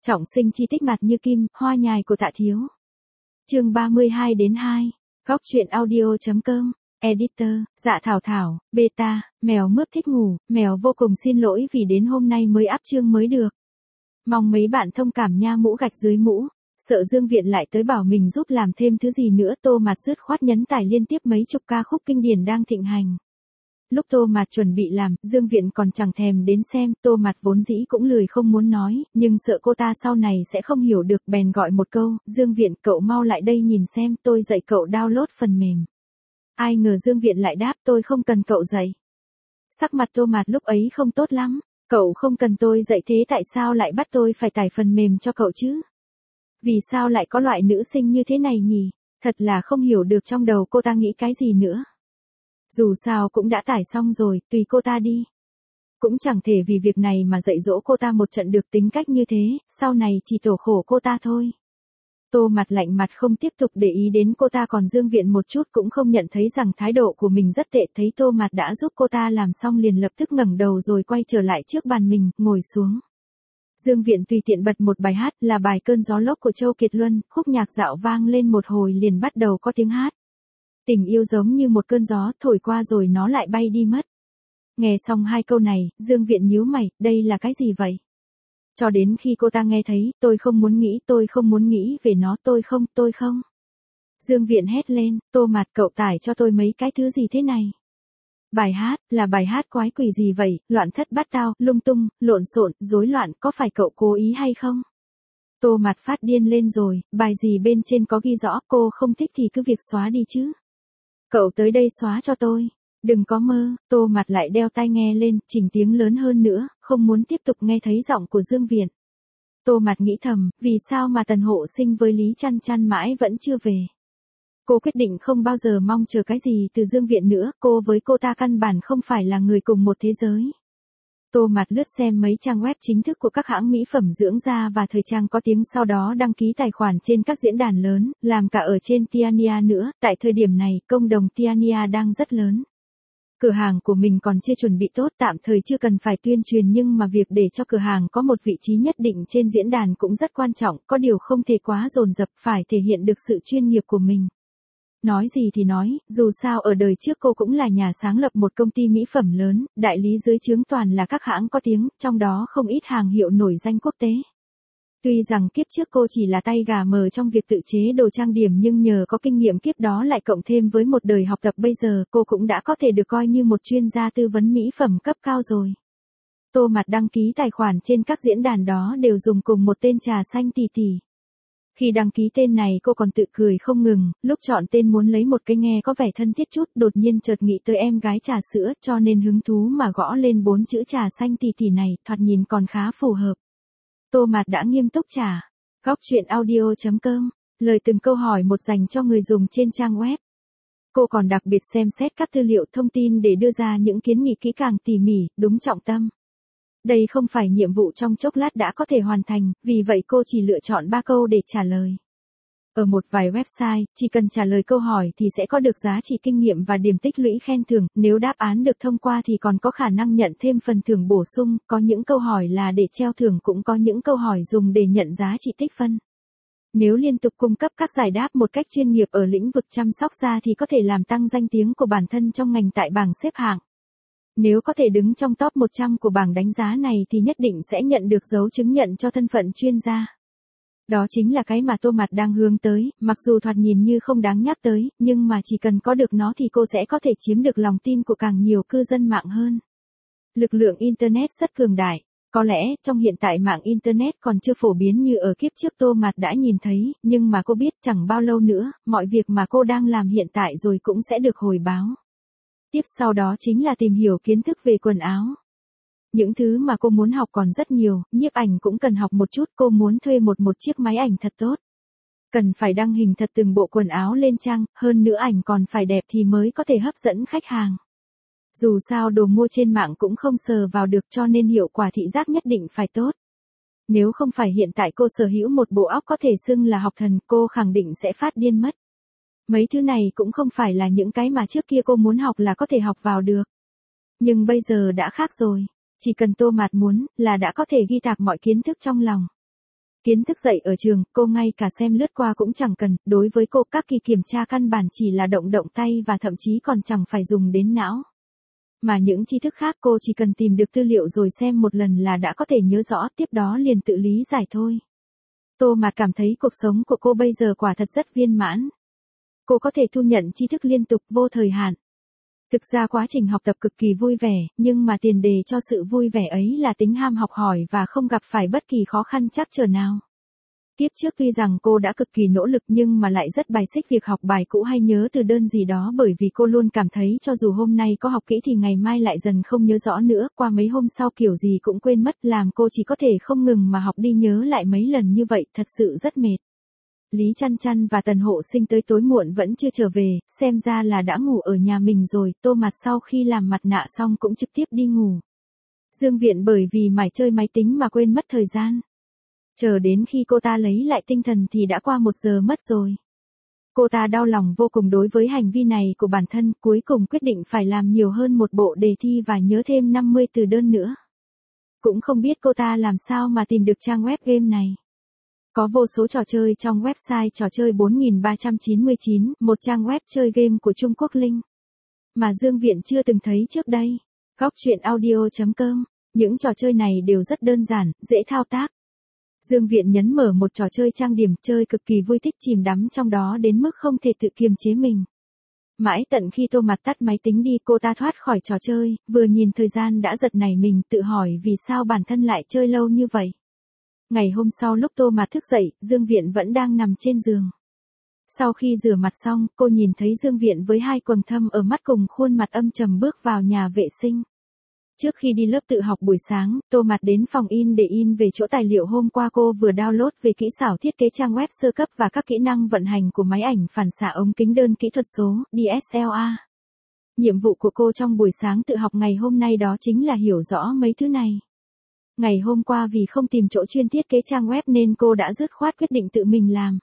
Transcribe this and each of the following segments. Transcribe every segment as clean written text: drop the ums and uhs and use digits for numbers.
Trọng sinh chi tích mặt như kim, hoa nhài của Tạ Thiếu. Chương 32-2, góc truyện audio.com, editor, Dạ Thảo Thảo, beta, mèo mướp thích ngủ, mèo vô cùng xin lỗi vì đến hôm nay mới up chương mới được. Mong mấy bạn thông cảm nha mũ gạch dưới mũ, sợ Dương Viện lại tới bảo mình giúp làm thêm thứ gì nữa. Tô Mạt dứt khoát nhấn tải liên tiếp mấy chục ca khúc kinh điển đang thịnh hành. Lúc Tô Mạt chuẩn bị làm, Dương Viện còn chẳng thèm đến xem. Tô Mạt vốn dĩ cũng lười không muốn nói, nhưng sợ cô ta sau này sẽ không hiểu được, bèn gọi một câu, Dương Viện cậu mau lại đây nhìn xem, tôi dạy cậu download phần mềm. Ai ngờ Dương Viện lại đáp, tôi không cần cậu dạy. Sắc mặt Tô Mạt lúc ấy không tốt lắm, cậu không cần tôi dạy thế tại sao lại bắt tôi phải tải phần mềm cho cậu chứ? Vì sao lại có loại nữ sinh như thế này nhỉ? Thật là không hiểu được trong đầu cô ta nghĩ cái gì nữa. Dù sao cũng đã tải xong rồi, tùy cô ta đi. Cũng chẳng thể vì việc này mà dạy dỗ cô ta một trận được, tính cách như thế, sau này chỉ tổ khổ cô ta thôi. Tô Mạt lạnh mặt không tiếp tục để ý đến cô ta, còn Dương Viện một chút cũng không nhận thấy rằng thái độ của mình rất tệ. Thấy Tô Mạt đã giúp cô ta làm xong liền lập tức ngẩng đầu rồi quay trở lại trước bàn mình, ngồi xuống. Dương Viện tùy tiện bật một bài hát, là bài Cơn gió lốc của Châu Kiệt Luân, khúc nhạc dạo vang lên một hồi liền bắt đầu có tiếng hát. Tình yêu giống như một cơn gió, thổi qua rồi nó lại bay đi mất. Nghe xong hai câu này, Dương Viện nhíu mày, đây là cái gì vậy? Cho đến khi cô ta nghe thấy, tôi không muốn nghĩ về nó, tôi không. Dương Viện hét lên, Tô Mạt cậu tải cho tôi mấy cái thứ gì thế này? Bài hát, là bài hát quái quỷ gì vậy, loạn thất bát tao, lung tung, lộn xộn, rối loạn, có phải cậu cố ý hay không? Tô Mạt phát điên lên rồi, bài gì bên trên có ghi rõ, cô không thích thì cứ việc xóa đi chứ. Cậu tới đây xóa cho tôi. Đừng có mơ. Tô Mạt lại đeo tai nghe lên, chỉnh tiếng lớn hơn nữa, không muốn tiếp tục nghe thấy giọng của Dương Viện. Tô Mạt nghĩ thầm, vì sao mà Tần Hộ Sinh với Lý Chăn Chăn mãi vẫn chưa về. Cô quyết định không bao giờ mong chờ cái gì từ Dương Viện nữa, cô với cô ta căn bản không phải là người cùng một thế giới. Tô Mạt lướt xem mấy trang web chính thức của các hãng mỹ phẩm dưỡng da và thời trang có tiếng, sau đó đăng ký tài khoản trên các diễn đàn lớn, làm cả ở trên Tiania nữa. Tại thời điểm này, công đồng Tiania đang rất lớn. Cửa hàng của mình còn chưa chuẩn bị tốt, tạm thời chưa cần phải tuyên truyền, nhưng mà việc để cho cửa hàng có một vị trí nhất định trên diễn đàn cũng rất quan trọng, có điều không thể quá dồn dập, phải thể hiện được sự chuyên nghiệp của mình. Nói gì thì nói, dù sao ở đời trước cô cũng là nhà sáng lập một công ty mỹ phẩm lớn, đại lý dưới trướng toàn là các hãng có tiếng, trong đó không ít hàng hiệu nổi danh quốc tế. Tuy rằng kiếp trước cô chỉ là tay gà mờ trong việc tự chế đồ trang điểm, nhưng nhờ có kinh nghiệm kiếp đó lại cộng thêm với một đời học tập, bây giờ cô cũng đã có thể được coi như một chuyên gia tư vấn mỹ phẩm cấp cao rồi. Tô Mạt đăng ký tài khoản trên các diễn đàn đó đều dùng cùng một tên Trà Xanh Tỷ Tỷ. Khi đăng ký tên này cô còn tự cười không ngừng, lúc chọn tên muốn lấy một cái nghe có vẻ thân thiết chút, đột nhiên chợt nghĩ tới em gái Trà Sữa, cho nên hứng thú mà gõ lên 4 chữ Trà Xanh Tỷ Tỷ này, thoạt nhìn còn khá phù hợp. Tô Mạt đã nghiêm túc trả. Góc truyện audio.com, lời từng câu hỏi một dành cho người dùng trên trang web. Cô còn đặc biệt xem xét các tư liệu thông tin để đưa ra những kiến nghị kỹ càng tỉ mỉ, đúng trọng tâm. Đây không phải nhiệm vụ trong chốc lát đã có thể hoàn thành, vì vậy cô chỉ lựa chọn 3 câu để trả lời. Ở một vài website, chỉ cần trả lời câu hỏi thì sẽ có được giá trị kinh nghiệm và điểm tích lũy khen thưởng, nếu đáp án được thông qua thì còn có khả năng nhận thêm phần thưởng bổ sung, có những câu hỏi là để treo thưởng, cũng có những câu hỏi dùng để nhận giá trị tích phân. Nếu liên tục cung cấp các giải đáp một cách chuyên nghiệp ở lĩnh vực chăm sóc da thì có thể làm tăng danh tiếng của bản thân trong ngành tại bảng xếp hạng. Nếu có thể đứng trong top 100 của bảng đánh giá này thì nhất định sẽ nhận được dấu chứng nhận cho thân phận chuyên gia. Đó chính là cái mà Tô Mạt đang hướng tới, mặc dù thoạt nhìn như không đáng nhắc tới, nhưng mà chỉ cần có được nó thì cô sẽ có thể chiếm được lòng tin của càng nhiều cư dân mạng hơn. Lực lượng Internet rất cường đại. Có lẽ, trong hiện tại mạng Internet còn chưa phổ biến như ở kiếp trước Tô Mạt đã nhìn thấy, nhưng mà cô biết chẳng bao lâu nữa, mọi việc mà cô đang làm hiện tại rồi cũng sẽ được hồi báo. Tiếp sau đó chính là tìm hiểu kiến thức về quần áo. Những thứ mà cô muốn học còn rất nhiều, nhiếp ảnh cũng cần học một chút, cô muốn thuê một chiếc máy ảnh thật tốt. Cần phải đăng hình thật từng bộ quần áo lên trang, hơn nữa ảnh còn phải đẹp thì mới có thể hấp dẫn khách hàng. Dù sao đồ mua trên mạng cũng không sờ vào được, cho nên hiệu quả thị giác nhất định phải tốt. Nếu không phải hiện tại cô sở hữu một bộ óc có thể xưng là học thần, cô khẳng định sẽ phát điên mất. Mấy thứ này cũng không phải là những cái mà trước kia cô muốn học là có thể học vào được. Nhưng bây giờ đã khác rồi. Chỉ cần Tô Mạt muốn, là đã có thể ghi tạc mọi kiến thức trong lòng. Kiến thức dạy ở trường, cô ngay cả xem lướt qua cũng chẳng cần, đối với cô các kỳ kiểm tra căn bản chỉ là động động tay và thậm chí còn chẳng phải dùng đến não. Mà những tri thức khác cô chỉ cần tìm được tư liệu rồi xem một lần là đã có thể nhớ rõ, tiếp đó liền tự lý giải thôi. Tô Mạt cảm thấy cuộc sống của cô bây giờ quả thật rất viên mãn. Cô có thể thu nhận tri thức liên tục vô thời hạn. Thực ra quá trình học tập cực kỳ vui vẻ, nhưng mà tiền đề cho sự vui vẻ ấy là tính ham học hỏi và không gặp phải bất kỳ khó khăn trắc trở nào. Kiếp trước tuy rằng cô đã cực kỳ nỗ lực nhưng mà lại rất bài xích việc học bài cũ hay nhớ từ đơn gì đó, bởi vì cô luôn cảm thấy cho dù hôm nay có học kỹ thì ngày mai lại dần không nhớ rõ nữa, qua mấy hôm sau kiểu gì cũng quên mất, làm cô chỉ có thể không ngừng mà học đi nhớ lại mấy lần như vậy, thật sự rất mệt. Lý Chăn Chăn và Tần Hộ Sinh tới tối muộn vẫn chưa trở về, xem ra là đã ngủ ở nhà mình rồi. Tô Mạt sau khi làm mặt nạ xong cũng trực tiếp đi ngủ. Dương Viện bởi vì mải chơi máy tính mà quên mất thời gian. Chờ đến khi cô ta lấy lại tinh thần thì đã qua 1 giờ mất rồi. Cô ta đau lòng vô cùng đối với hành vi này của bản thân, cuối cùng quyết định phải làm nhiều hơn một bộ đề thi và nhớ thêm 50 từ đơn nữa. Cũng không biết cô ta làm sao mà tìm được trang web game này. Có vô số trò chơi trong website trò chơi 4399, một trang web chơi game của Trung Quốc Linh. Mà Dương Viện chưa từng thấy trước đây. Góc truyện audio.com, những trò chơi này đều rất đơn giản, dễ thao tác. Dương Viện nhấn mở một trò chơi trang điểm, chơi cực kỳ vui, thích chìm đắm trong đó đến mức không thể tự kiềm chế mình. Mãi tận khi Tô Mạt tắt máy tính đi cô ta thoát khỏi trò chơi, vừa nhìn thời gian đã giật nảy mình, tự hỏi vì sao bản thân lại chơi lâu như vậy. Ngày hôm sau lúc Tô Mạt thức dậy, Dương Viện vẫn đang nằm trên giường. Sau khi rửa mặt xong, cô nhìn thấy Dương Viện với 2 quầng thâm ở mắt cùng khuôn mặt âm trầm bước vào nhà vệ sinh. Trước khi đi lớp tự học buổi sáng, Tô Mạt đến phòng in để in về chỗ tài liệu hôm qua cô vừa download về kỹ xảo thiết kế trang web sơ cấp và các kỹ năng vận hành của máy ảnh phản xạ ống kính đơn kỹ thuật số, DSLR. Nhiệm vụ của cô trong buổi sáng tự học ngày hôm nay đó chính là hiểu rõ mấy thứ này. Ngày hôm qua vì không tìm chỗ chuyên thiết kế trang web nên cô đã dứt khoát quyết định tự mình làm.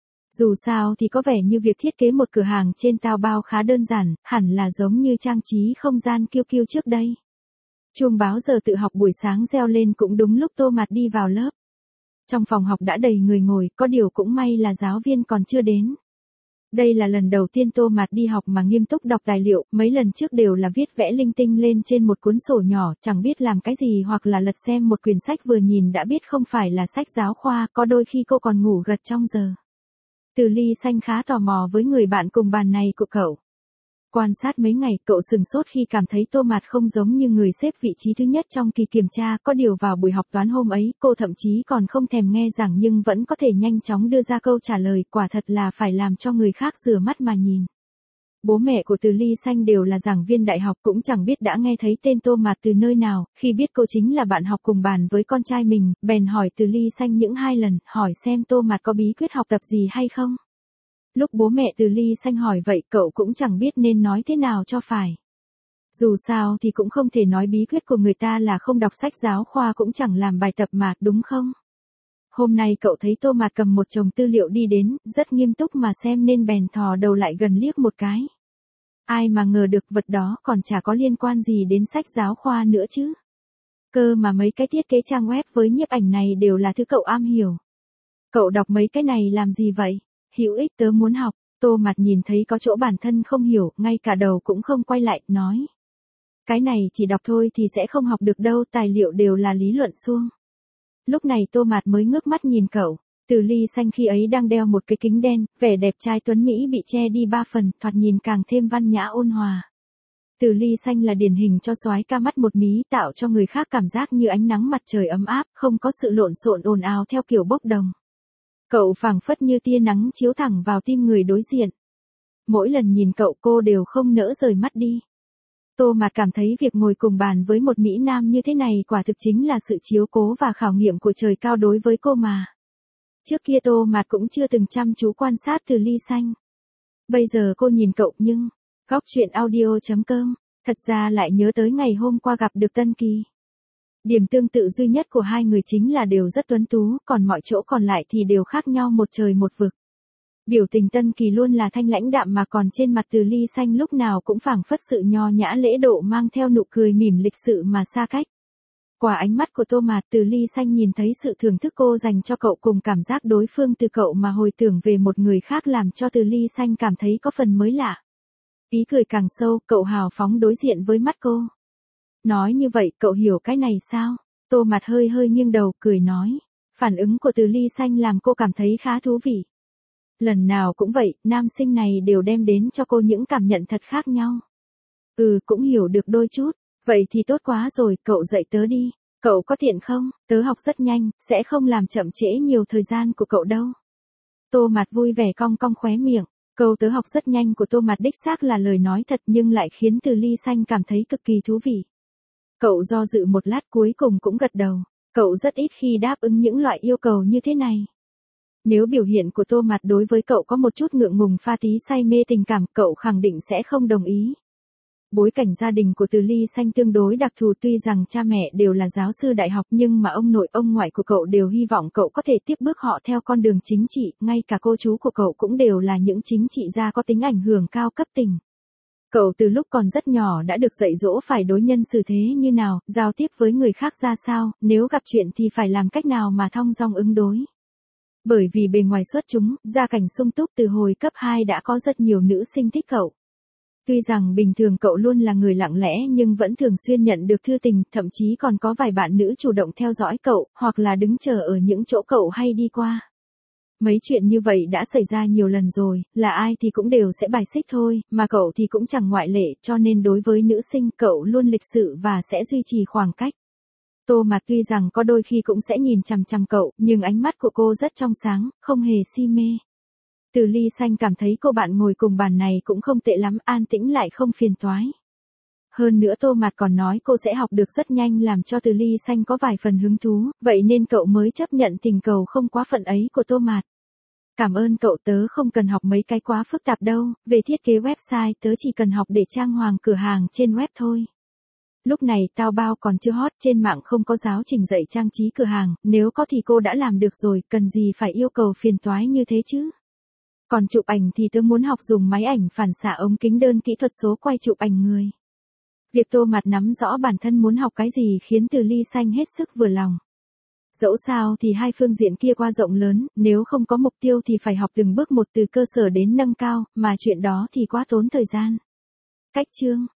Dù sao thì có vẻ như việc thiết kế một cửa hàng trên Taobao khá đơn giản, hẳn là giống như trang trí không gian QQ trước đây. Chuông báo giờ tự học buổi sáng reo lên cũng đúng lúc Tô Mạt đi vào lớp. Trong phòng học đã đầy người ngồi, có điều cũng may là giáo viên còn chưa đến. Đây là lần đầu tiên Tô Mạt đi học mà nghiêm túc đọc tài liệu, mấy lần trước đều là viết vẽ linh tinh lên trên một cuốn sổ nhỏ, chẳng biết làm cái gì hoặc là lật xem một quyển sách vừa nhìn đã biết không phải là sách giáo khoa, có đôi khi cô còn ngủ gật trong giờ. Từ Ly Xanh khá tò mò với người bạn cùng bàn này của cậu. Quan sát mấy ngày, cậu sừng sốt khi cảm thấy Tô Mạt không giống như người xếp vị trí thứ nhất trong kỳ kiểm tra, có điều vào buổi học toán hôm ấy, cô thậm chí còn không thèm nghe giảng nhưng vẫn có thể nhanh chóng đưa ra câu trả lời, quả thật là phải làm cho người khác rửa mắt mà nhìn. Bố mẹ của Từ Ly Xanh đều là giảng viên đại học, cũng chẳng biết đã nghe thấy tên Tô Mạt từ nơi nào, khi biết cô chính là bạn học cùng bàn với con trai mình, bèn hỏi Từ Ly Xanh những 2 lần, hỏi xem Tô Mạt có bí quyết học tập gì hay không. Lúc bố mẹ Từ Ly Xanh hỏi vậy cậu cũng chẳng biết nên nói thế nào cho phải. Dù sao thì cũng không thể nói bí quyết của người ta là không đọc sách giáo khoa cũng chẳng làm bài tập mà, đúng không? Hôm nay cậu thấy Tô Mạt cầm một chồng tư liệu đi đến, rất nghiêm túc mà xem nên bèn thò đầu lại gần liếc một cái. Ai mà ngờ được vật đó còn chả có liên quan gì đến sách giáo khoa nữa chứ. Cơ mà mấy cái thiết kế trang web với nhiếp ảnh này đều là thứ cậu am hiểu. Cậu đọc mấy cái này làm gì vậy? Hữu ích, tớ muốn học. Tô Mạt nhìn thấy có chỗ bản thân không hiểu, ngay cả đầu cũng không quay lại, nói. Cái này chỉ đọc thôi thì sẽ không học được đâu, tài liệu đều là lý luận suông. Lúc này Tô Mạt mới ngước mắt nhìn cậu. Từ Ly Xanh khi ấy đang đeo một cái kính đen, vẻ đẹp trai tuấn Mỹ bị che đi 3 phần, thoạt nhìn càng thêm văn nhã ôn hòa. Từ Ly Xanh là điển hình cho soái ca mắt một mí, tạo cho người khác cảm giác như ánh nắng mặt trời ấm áp, không có sự lộn xộn ồn ào theo kiểu bốc đồng. Cậu phảng phất như tia nắng chiếu thẳng vào tim người đối diện. Mỗi lần nhìn cậu cô đều không nỡ rời mắt đi. Tô Mạt cảm thấy việc ngồi cùng bàn với một mỹ nam như thế này quả thực chính là sự chiếu cố và khảo nghiệm của trời cao đối với cô mà. Trước kia Tô Mạt cũng chưa từng chăm chú quan sát Từ Ly Xanh. Bây giờ cô nhìn cậu nhưng, góc truyện audio.com, thật ra lại nhớ tới ngày hôm qua gặp được Tân Kỳ. Điểm tương tự duy nhất của hai người chính là đều rất tuấn tú, còn mọi chỗ còn lại thì đều khác nhau một trời một vực. Biểu tình Tân Kỳ luôn là thanh lãnh đạm mà còn trên mặt Từ Ly Xanh lúc nào cũng phảng phất sự nho nhã lễ độ mang theo nụ cười mỉm lịch sự mà xa cách. Qua ánh mắt của Tô Mạt, Từ Ly Xanh nhìn thấy sự thưởng thức cô dành cho cậu cùng cảm giác đối phương từ cậu mà hồi tưởng về một người khác làm cho Từ Ly Xanh cảm thấy có phần mới lạ. Ý cười càng sâu, cậu hào phóng đối diện với mắt cô. Nói như vậy, cậu hiểu cái này sao? Tô Mạt hơi hơi nghiêng đầu, cười nói. Phản ứng của Từ Ly Xanh làm cô cảm thấy khá thú vị. Lần nào cũng vậy, nam sinh này đều đem đến cho cô những cảm nhận thật khác nhau. Cũng hiểu được đôi chút. Vậy thì tốt quá rồi, cậu dạy tớ đi. Cậu có tiện không? Tớ học rất nhanh, sẽ không làm chậm trễ nhiều thời gian của cậu đâu. Tô Mạt vui vẻ cong cong khóe miệng. Câu tớ học rất nhanh của Tô Mạt đích xác là lời nói thật nhưng lại khiến Từ Ly Xanh cảm thấy cực kỳ thú vị. Cậu do dự một lát cuối cùng cũng gật đầu. Cậu rất ít khi đáp ứng những loại yêu cầu như thế này. Nếu biểu hiện của Tô Mạt đối với cậu có một chút ngượng ngùng pha tí say mê tình cảm, cậu khẳng định sẽ không đồng ý. Bối cảnh gia đình của Từ Ly Xanh tương đối đặc thù, tuy rằng cha mẹ đều là giáo sư đại học nhưng mà ông nội ông ngoại của cậu đều hy vọng cậu có thể tiếp bước họ theo con đường chính trị, ngay cả cô chú của cậu cũng đều là những chính trị gia có tính ảnh hưởng cao cấp tỉnh. Cậu từ lúc còn rất nhỏ đã được dạy dỗ phải đối nhân xử thế như nào, giao tiếp với người khác ra sao, nếu gặp chuyện thì phải làm cách nào mà thong dong ứng đối. Bởi vì bề ngoài xuất chúng, gia cảnh sung túc, từ hồi cấp 2 đã có rất nhiều nữ sinh thích cậu. Tuy rằng bình thường cậu luôn là người lặng lẽ nhưng vẫn thường xuyên nhận được thư tình, thậm chí còn có vài bạn nữ chủ động theo dõi cậu, hoặc là đứng chờ ở những chỗ cậu hay đi qua. Mấy chuyện như vậy đã xảy ra nhiều lần rồi, là ai thì cũng đều sẽ bài xích thôi, mà cậu thì cũng chẳng ngoại lệ, cho nên đối với nữ sinh cậu luôn lịch sự và sẽ duy trì khoảng cách. Tô Mạt tuy rằng có đôi khi cũng sẽ nhìn chằm chằm cậu, nhưng ánh mắt của cô rất trong sáng, không hề si mê. Từ Ly Xanh cảm thấy cô bạn ngồi cùng bàn này cũng không tệ lắm, an tĩnh lại không phiền toái. Hơn nữa Tô Mạt còn nói cô sẽ học được rất nhanh làm cho Từ Ly Xanh có vài phần hứng thú, vậy nên cậu mới chấp nhận tình cầu không quá phận ấy của Tô Mạt. Cảm ơn cậu, tớ không cần học mấy cái quá phức tạp đâu, về thiết kế website tớ chỉ cần học để trang hoàng cửa hàng trên web thôi. Lúc này Taobao còn chưa hot, trên mạng không có giáo trình dạy trang trí cửa hàng, nếu có thì cô đã làm được rồi, cần gì phải yêu cầu phiền toái như thế chứ. Còn chụp ảnh thì tớ muốn học dùng máy ảnh phản xạ ống kính đơn kỹ thuật số quay chụp ảnh người. Việc Tô Mạt nắm rõ bản thân muốn học cái gì khiến Từ Ly Xanh hết sức vừa lòng. Dẫu sao thì hai phương diện kia quá rộng lớn, nếu không có mục tiêu thì phải học từng bước một từ cơ sở đến nâng cao, mà chuyện đó thì quá tốn thời gian. Cách chương